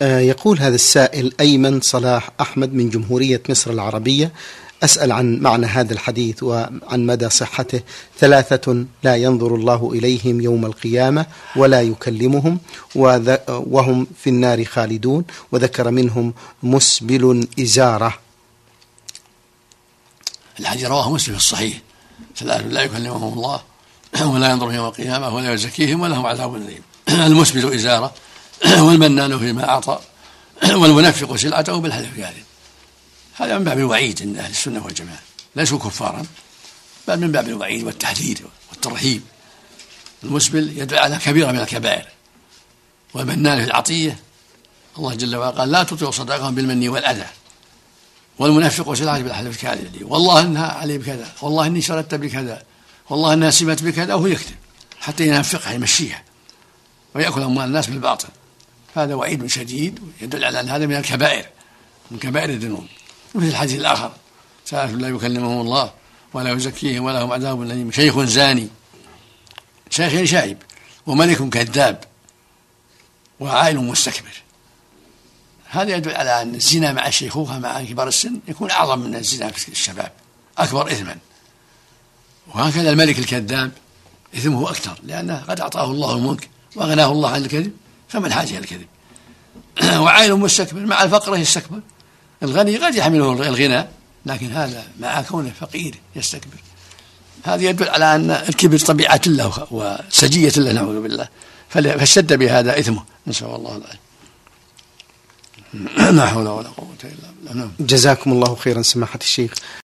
يقول هذا السائل أيمن صلاح أحمد من جمهورية مصر العربية: أسأل عن معنى هذا الحديث وعن مدى صحته. 3 لا ينظر الله إليهم يوم القيامة ولا يكلمهم وهم في النار خالدون، وذكر منهم مسبل إزارة. الحديث رواه مسلم في الصحيح: 3 لا يكلمهم الله ولا ينظر يوم القيامة ولا يزكيهم ولهم عذاب أليم: المسبل إزارة، والمنان فيما أعطى، والمنفق سلعته بالحلف كاذب. هذا من باب الوعيد عند أهل السنة والجماعة، ليسوا كفارا بل من باب الوعيد والتحذير والترهيب. المسبل يدل على كبيرة من الكبائر، والمنان في العطية الله جل وعلا قال: لا تطيعوا صدقهم بالمن والأذى. والمنفق سلعته بالحلف الكاذب: والله إنها علي بكذا، والله إني شردت بكذا، والله إنها سمت بكذا، وهو يكذب حتى ينفقها يمشيها ويأكل أموال الناس بالباطل. هذا وعيد شديد يدل على أن هذا من الكبائر، من كبائر الذنوب. وفي الحديث الآخر: 3 لا يكلمهم الله ولا يزكيهم ولهم عذاب أليم: شيخ زاني، شيخ شايب، وملك كذاب، وعائل مستكبر. هذا يدل على أن الزنا مع الشيخوخة مع كبار السن يكون أعظم من الزنا في الشباب، أكبر إثما. وهكذا الملك الكذاب إثمه أكثر، لأنه قد أعطاه الله الملك وأغناه الله عن الكذب، فما الحاجة إلى الكذب. وعائل مستكبر، مع الفقر يستكبر. الغني قد يحمله الغنى، لكن هذا مع كونه فقير يستكبر. هذا يدل على أن الكبر طبيعة له وسجية له، نعوذ بالله، فاشتد بهذا إثمه، نسأل الله العافية. لا حول ولا قوة إلا بالله. جزاكم الله خيرا سماحة الشيخ.